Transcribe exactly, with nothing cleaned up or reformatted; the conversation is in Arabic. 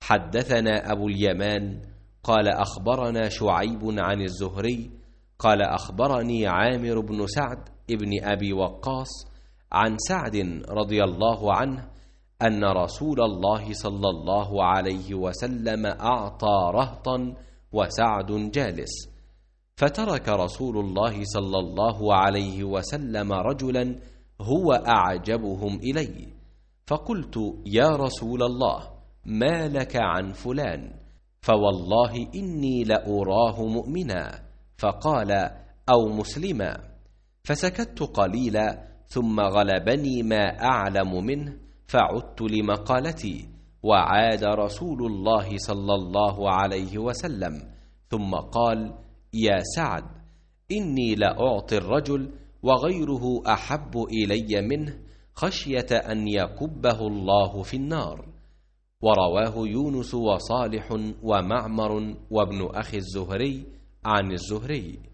حدثنا أبو اليمان قال أخبرنا شعيب عن الزهري قال أخبرني عامر بن سعد ابن أبي وقاص عن سعد رضي الله عنه أن رسول الله صلى الله عليه وسلم أعطى رهطا وسعد جالس، فترك رسول الله صلى الله عليه وسلم رجلا هو أعجبهم إلي، فقلت يا رسول الله ما لك عن فلان؟ فوالله إني لأراه مؤمنا، فقال أو مسلما، فسكت قليلا ثم غلبني ما أعلم منه فعدت لمقالتي، وعاد رسول الله صلى الله عليه وسلم ثم قال يا سعد إني لأعطي الرجل وغيره أحب إلي منه خشية أن يكبه الله في النار. ورواه يونس وصالح ومعمر وابن أخي الزهري عن الزهري.